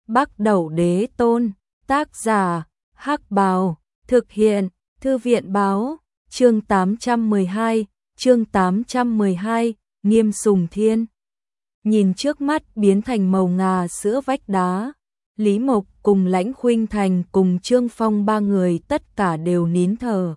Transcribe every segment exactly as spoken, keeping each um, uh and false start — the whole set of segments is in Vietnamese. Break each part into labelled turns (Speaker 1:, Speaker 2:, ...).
Speaker 1: Bắc Đẩu Đế Tôn, tác giả, Hắc Bào, thực hiện, Thư viện báo, chương tám trăm mười hai, chương tám trăm mười hai, Nghiêm Sùng Thiên. Nhìn trước mắt biến thành màu ngà sữa vách đá, Lý Mộc cùng Lãnh Khuynh Thành cùng Trương Phong ba người tất cả đều nín thở.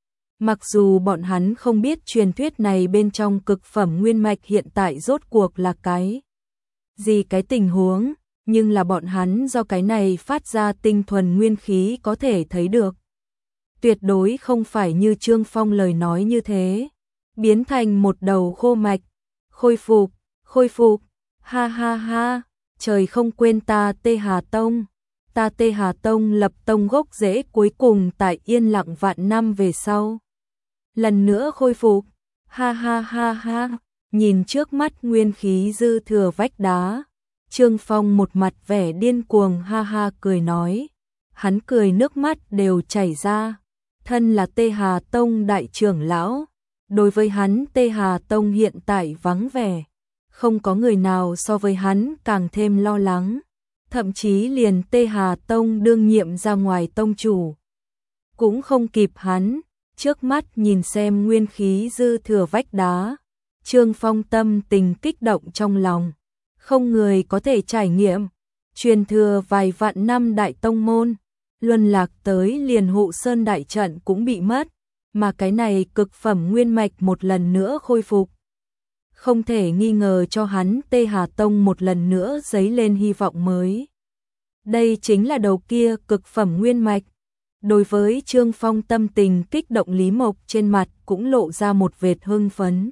Speaker 1: Mặc dù bọn hắn không biết truyền thuyết này bên trong cực phẩm nguyên mạch hiện tại rốt cuộc là cái gì cái tình huống, nhưng là bọn hắn do cái này phát ra tinh thuần nguyên khí có thể thấy được. Tuyệt đối không phải như Trương Phong lời nói như thế, biến thành một đầu khô mạch, khôi phục, khôi phục, ha ha ha, trời không quên ta Tê Hà Tông, ta Tê Hà Tông lập tông gốc rễ cuối cùng tại yên lặng vạn năm về sau. Lần nữa khôi phục, ha ha ha ha, nhìn trước mắt nguyên khí dư thừa vách đá, Trương Phong một mặt vẻ điên cuồng ha ha cười nói, hắn cười nước mắt đều chảy ra, thân là Tê Hà Tông đại trưởng lão, đối với hắn Tê Hà Tông hiện tại vắng vẻ, không có người nào so với hắn càng thêm lo lắng, thậm chí liền Tê Hà Tông đương nhiệm ra ngoài tông chủ, cũng không kịp hắn. Trước mắt nhìn xem nguyên khí dư thừa vách đá, Trương Phong tâm tình kích động trong lòng, không người có thể trải nghiệm, truyền thừa vài vạn năm đại tông môn, luân lạc tới liền Hộ Sơn đại trận cũng bị mất, mà cái này cực phẩm nguyên mạch một lần nữa khôi phục. Không thể nghi ngờ cho hắn Tê Hà Tông một lần nữa dấy lên hy vọng mới. Đây chính là đầu kia cực phẩm nguyên mạch. Đối với Trương Phong tâm tình kích động, Lý Mộc trên mặt cũng lộ ra một vệt hưng phấn.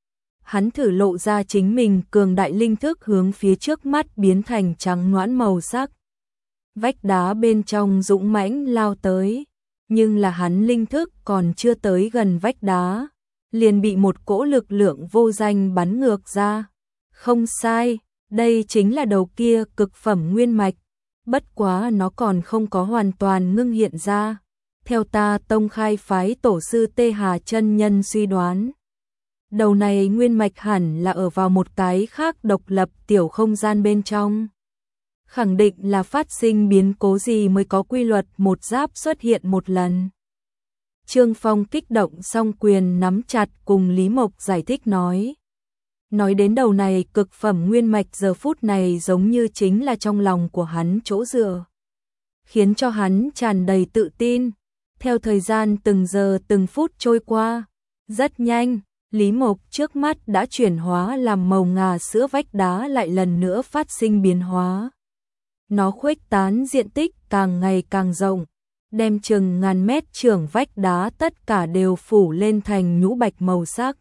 Speaker 1: Hắn thử lộ ra chính mình cường đại linh thức hướng phía trước mắt biến thành trắng noãn màu sắc. Vách đá bên trong dũng mãnh lao tới, nhưng là hắn linh thức còn chưa tới gần vách đá, liền bị một cỗ lực lượng vô danh bắn ngược ra. Không sai, đây chính là đầu kia cực phẩm nguyên mạch. Bất quá nó còn không có hoàn toàn ngưng hiện ra. Theo ta tông khai phái tổ sư Tê Hà chân nhân suy đoán, đầu này nguyên mạch hẳn là ở vào một cái khác độc lập tiểu không gian bên trong. Khẳng định là phát sinh biến cố gì mới có quy luật một giáp xuất hiện một lần. Trương Phong kích động song quyền nắm chặt cùng Lý Mộc giải thích nói. Nói đến đầu này cực phẩm nguyên mạch giờ phút này giống như chính là trong lòng của hắn chỗ dựa, khiến cho hắn tràn đầy tự tin. Theo thời gian từng giờ từng phút trôi qua, rất nhanh, Lý Mộc trước mắt đã chuyển hóa làm màu ngà sữa vách đá lại lần nữa phát sinh biến hóa. Nó khuếch tán diện tích càng ngày càng rộng, đem chừng ngàn mét trưởng vách đá tất cả đều phủ lên thành nhũ bạch màu sắc.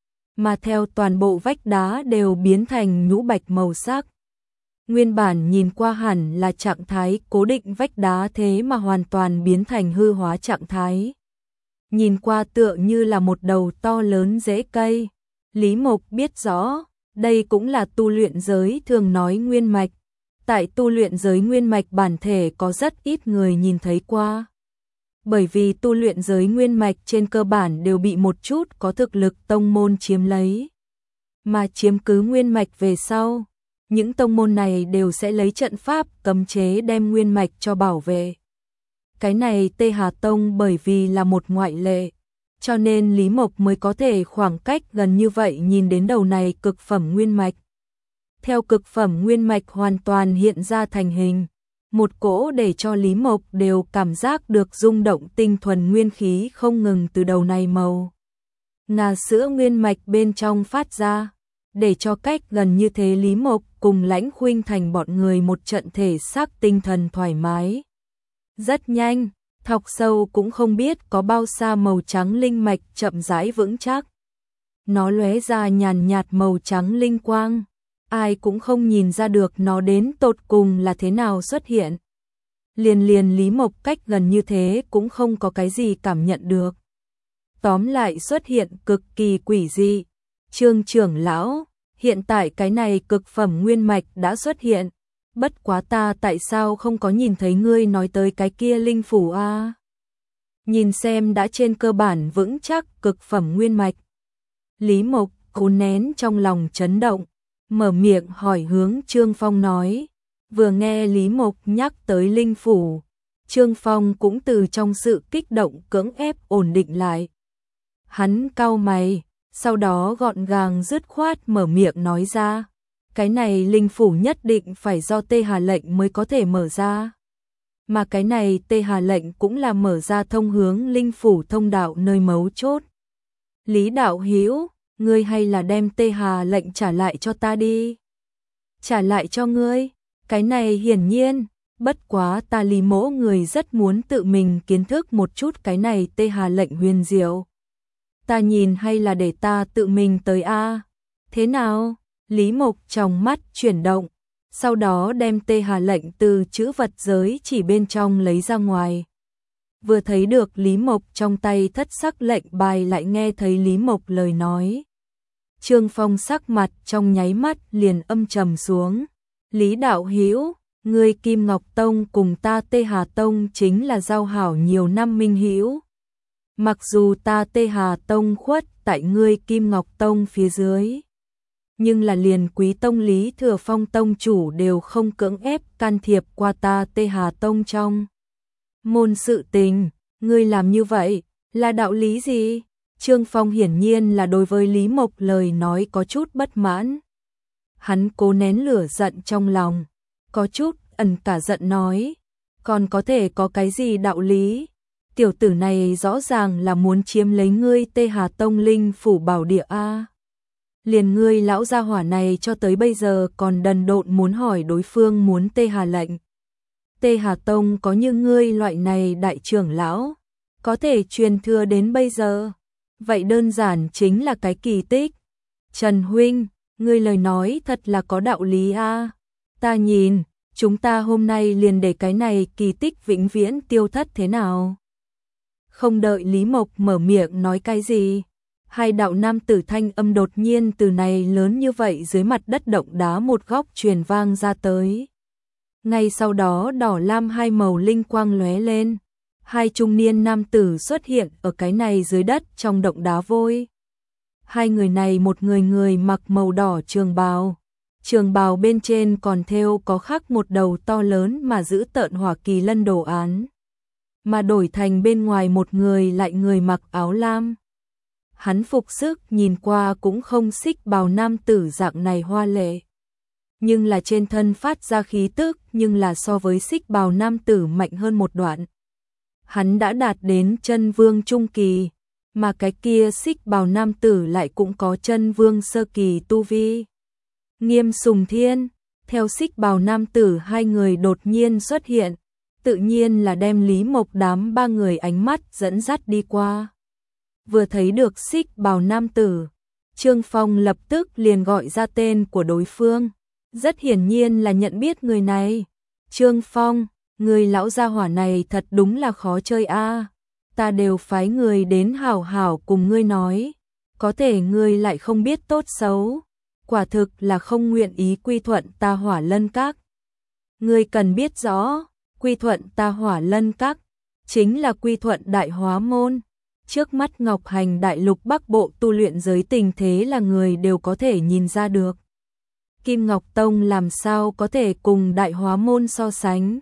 Speaker 1: Mà theo toàn bộ vách đá đều biến thành nhũ bạch màu sắc. Nguyên bản nhìn qua hẳn là trạng thái cố định vách đá thế mà hoàn toàn biến thành hư hóa trạng thái. Nhìn qua tựa như là một đầu to lớn rễ cây. Lý Mộc biết rõ, đây cũng là tu luyện giới thường nói nguyên mạch. Tại tu luyện giới nguyên mạch bản thể có rất ít người nhìn thấy qua. Bởi vì tu luyện giới nguyên mạch trên cơ bản đều bị một chút có thực lực tông môn chiếm lấy. Mà chiếm cứ nguyên mạch về sau, những tông môn này đều sẽ lấy trận pháp cấm chế đem nguyên mạch cho bảo vệ. Cái này Tê Hà Tông bởi vì là một ngoại lệ, cho nên Lý Mộc mới có thể khoảng cách gần như vậy nhìn đến đầu này cực phẩm nguyên mạch. Theo cực phẩm nguyên mạch hoàn toàn hiện ra thành hình, một cỗ để cho Lý Mộc đều cảm giác được rung động tinh thuần nguyên khí không ngừng từ đầu này màu ngà sữa nguyên mạch bên trong phát ra, để cho cách gần như thế Lý Mộc cùng Lãnh Khuynh Thành bọn người một trận thể xác tinh thần thoải mái. Rất nhanh, thọc sâu cũng không biết có bao xa màu trắng linh mạch chậm rãi vững chắc. Nó lóe ra nhàn nhạt màu trắng linh quang. Ai cũng không nhìn ra được nó đến tột cùng là thế nào xuất hiện. Liền liền Lý Mộc cách gần như thế cũng không có cái gì cảm nhận được. Tóm lại xuất hiện cực kỳ quỷ dị. Trương trưởng lão, hiện tại cái này cực phẩm nguyên mạch đã xuất hiện. Bất quá ta tại sao không có nhìn thấy ngươi nói tới cái kia linh phủ a? À? Nhìn xem đã trên cơ bản vững chắc cực phẩm nguyên mạch. Lý Mộc cố nén trong lòng chấn động, mở miệng hỏi hướng Trương Phong nói, Vừa nghe Lý Mộc nhắc tới linh phủ, Trương Phong cũng từ trong sự kích động cưỡng ép ổn định lại. Hắn cau mày, sau đó gọn gàng dứt khoát mở miệng nói ra, cái này linh phủ nhất định phải do Tê Hà lệnh mới có thể mở ra. Mà cái này Tê Hà lệnh cũng là mở ra thông hướng linh phủ thông đạo nơi mấu chốt. Lý đạo hữu, ngươi hay là đem Tê Hà lệnh trả lại cho ta đi. Trả lại cho ngươi, cái này hiển nhiên, bất quá ta Lý mỗ người rất muốn tự mình kiến thức một chút cái này Tê Hà lệnh huyền diệu. Ta nhìn hay là để ta tự mình tới a? Thế nào? Lý Mộc trong mắt chuyển động, sau đó đem Tê Hà lệnh từ chữ vật giới chỉ bên trong lấy ra ngoài. Vừa thấy được Lý Mộc trong tay thất sắc lệnh bài lại nghe thấy Lý Mộc lời nói. Trương Phong sắc mặt trong nháy mắt liền âm trầm xuống. Lý đạo hữu, ngươi Kim Ngọc Tông cùng ta Tê Hà Tông chính là giao hảo nhiều năm minh hữu. Mặc dù ta Tê Hà Tông khuất tại ngươi Kim Ngọc Tông phía dưới, nhưng là liền Quý Tông Lý Thừa Phong Tông chủ đều không cưỡng ép can thiệp qua ta Tê Hà Tông trong môn sự tình, ngươi làm như vậy, là đạo lý gì? Trương Phong hiển nhiên là đối với Lý Mộc lời nói có chút bất mãn. Hắn cố nén lửa giận trong lòng, có chút ẩn cả giận nói, còn có thể có cái gì đạo lý? Tiểu tử này rõ ràng là muốn chiếm lấy ngươi Tê Hà Tông linh phủ bảo địa a. Liền ngươi lão gia hỏa này cho tới bây giờ còn đần độn muốn hỏi đối phương muốn Tê Hà lệnh. Tê Hà Tông có như ngươi loại này đại trưởng lão, có thể truyền thừa đến bây giờ. Vậy đơn giản chính là cái kỳ tích. Trần huynh, ngươi lời nói thật là có đạo lý a. Ta nhìn, chúng ta hôm nay liền để cái này kỳ tích vĩnh viễn tiêu thất thế nào? Không đợi Lý Mộc mở miệng nói cái gì, hai đạo nam tử thanh âm đột nhiên từ này lớn như vậy dưới mặt đất động đá một góc truyền vang ra tới. Ngay sau đó đỏ lam hai màu linh quang lóe lên, hai trung niên nam tử xuất hiện ở cái này dưới đất trong động đá vôi. Hai người này một người người mặc màu đỏ trường bào, trường bào bên trên còn thêu có khắc một đầu to lớn mà giữ tợn hỏa kỳ lân đồ án. Mà đổi thành bên ngoài một người lại người mặc áo lam. Hắn phục sức nhìn qua cũng không xích bào nam tử dạng này hoa lệ. Nhưng là trên thân phát ra khí tức nhưng là so với xích bào nam tử mạnh hơn một đoạn. Hắn đã đạt đến chân vương trung kỳ, mà cái kia xích bào nam tử lại cũng có chân vương sơ kỳ tu vi. Nghiêm Sùng Thiên, theo xích bào nam tử hai người đột nhiên xuất hiện, tự nhiên là đem Lý Mộc đám ba người ánh mắt dẫn dắt đi qua. Vừa thấy được xích bào nam tử, Trương Phong lập tức liền gọi ra tên của đối phương, rất hiển nhiên là nhận biết người này. Trương Phong, người lão gia hỏa này thật đúng là khó chơi a. Ta đều phái người đến hảo hảo cùng ngươi nói, có thể ngươi lại không biết tốt xấu, quả thực là không nguyện ý quy thuận ta Hỏa Lân Các. Ngươi cần biết rõ, quy thuận ta Hỏa Lân Các chính là quy thuận Đại Hóa Môn. Trước mắt Ngọc Hành Đại Lục Bắc Bộ tu luyện giới tình thế là người đều có thể nhìn ra được. Kim Ngọc Tông làm sao có thể cùng Đại Hóa Môn so sánh?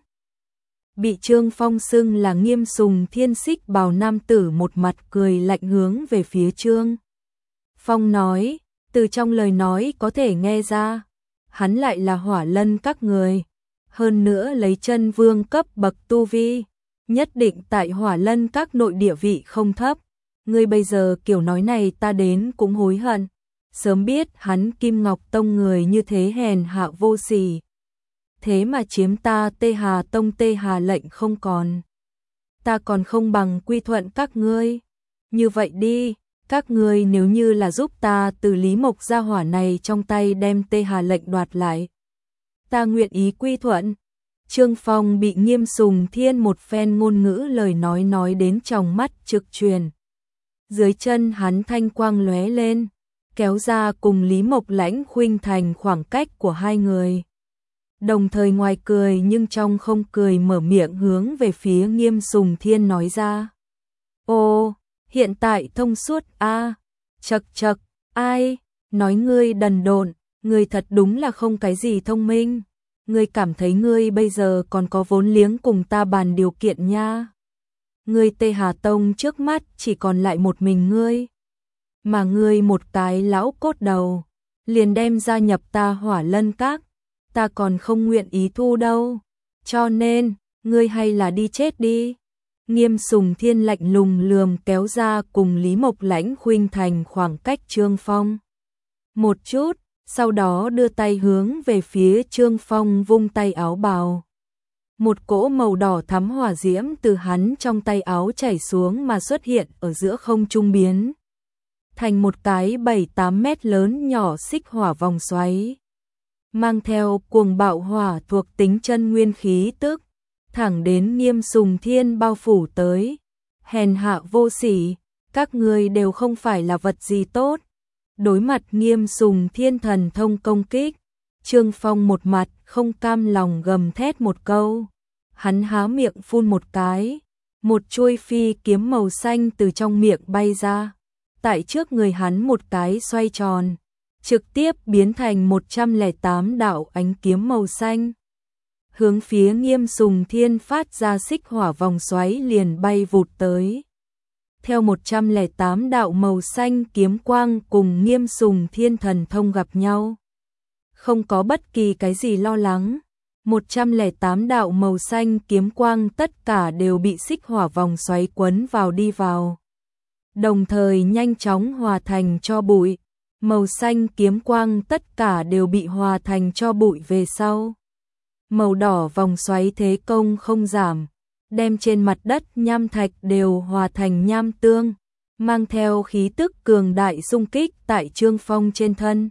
Speaker 1: Bị Trương Phong xưng là Nghiêm Sùng Thiên xích bào nam tử một mặt cười lạnh hướng về phía Trương Phong nói, từ trong lời nói có thể nghe ra, hắn lại là Hỏa Lân Các người, hơn nữa lấy chân vương cấp bậc tu vi, nhất định tại Hỏa Lân Các nội địa vị không thấp. Ngươi bây giờ kiểu nói này ta đến cũng hối hận, sớm biết hắn Kim Ngọc Tông người như thế hèn hạ vô sỉ, thế mà chiếm ta Tê Hà Tông Tê Hà lệnh không còn. Ta còn không bằng quy thuận các ngươi. Như vậy đi, các ngươi nếu như là giúp ta từ Lý Mộc gia hỏa này trong tay đem Tê Hà lệnh đoạt lại, ta nguyện ý quy thuận. Trương Phong bị Nghiêm Sùng Thiên một phen ngôn ngữ lời nói nói đến trong mắt trực truyền. Dưới chân hắn thanh quang lóe lên, kéo ra cùng Lý Mộc Lãnh Khuynh Thành khoảng cách của hai người. Đồng thời ngoài cười nhưng trong không cười mở miệng hướng về phía Nghiêm Sùng Thiên nói ra. Ô, hiện tại thông suốt a à, chật chật, ai, nói ngươi đần độn, ngươi thật đúng là không cái gì thông minh. ngươi cảm thấy ngươi bây giờ còn có vốn liếng cùng ta bàn điều kiện nha. Ngươi Tê Hà Tông trước mắt chỉ còn lại một mình ngươi. Mà ngươi một cái lão cốt đầu, liền đem gia nhập ta Hỏa Lân Các, ta còn không nguyện ý thu đâu. Cho nên, ngươi hay là đi chết đi. Nghiêm Sùng Thiên lạnh lùng lườm kéo ra cùng Lý Mộc Lãnh khuynh thành khoảng cách Trương Phong. Một chút, sau đó đưa tay hướng về phía Trương Phong vung tay áo bào. Một cỗ màu đỏ thắm hỏa diễm từ hắn trong tay áo chảy xuống mà xuất hiện ở giữa không trung biến thành một cái bảy tám mét lớn nhỏ xích hỏa vòng xoáy. Mang theo cuồng bạo hỏa thuộc tính chân nguyên khí tức, thẳng đến Nghiêm Sùng Thiên bao phủ tới. Hèn hạ vô sỉ, các ngươi đều không phải là vật gì tốt. Đối mặt Nghiêm Sùng Thiên thần thông công kích, Trương Phong một mặt không cam lòng gầm thét một câu. Hắn há miệng phun một cái, một chuôi phi kiếm màu xanh từ trong miệng bay ra. Tại trước người hắn một cái xoay tròn, trực tiếp biến thành một trăm lẻ tám đạo ánh kiếm màu xanh. Hướng phía Nghiêm Sùng Thiên phát ra xích hỏa vòng xoáy liền bay vụt tới. Theo một trăm lẻ tám đạo màu xanh kiếm quang cùng Nghiêm Sùng Thiên thần thông gặp nhau. Không có bất kỳ cái gì lo lắng. một trăm lẻ tám đạo màu xanh kiếm quang tất cả đều bị xích hỏa vòng xoáy quấn vào đi vào. Đồng thời nhanh chóng hòa thành tro bụi. Màu xanh kiếm quang tất cả đều bị hòa thành tro bụi về sau. Màu đỏ vòng xoáy thế công không giảm, đem trên mặt đất nham thạch đều hòa thành nham tương, mang theo khí tức cường đại xung kích tại Trương Phong trên thân.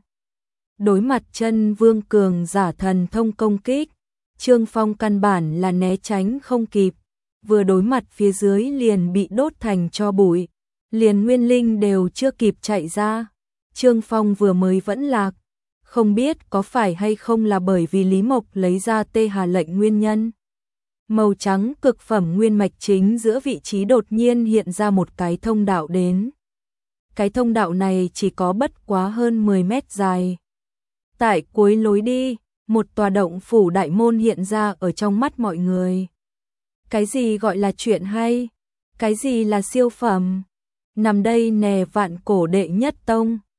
Speaker 1: Đối mặt Chân Vương cường giả thần thông công kích, Trương Phong căn bản là né tránh không kịp, vừa đối mặt phía dưới liền bị đốt thành tro bụi, liền nguyên linh đều chưa kịp chạy ra. Trương Phong vừa mới vẫn lạc, không biết có phải hay không là bởi vì Lý Mộc lấy ra Tê Hà lệnh nguyên nhân. Màu trắng cực phẩm nguyên mạch chính giữa vị trí đột nhiên hiện ra một cái thông đạo đến. Cái thông đạo này chỉ có bất quá hơn mười mét dài. Tại cuối lối đi, một tòa động phủ đại môn hiện ra ở trong mắt mọi người. Cái gì gọi là chuyện hay? Cái gì là siêu phẩm? Nằm đây nè Vạn Cổ đệ nhất tông.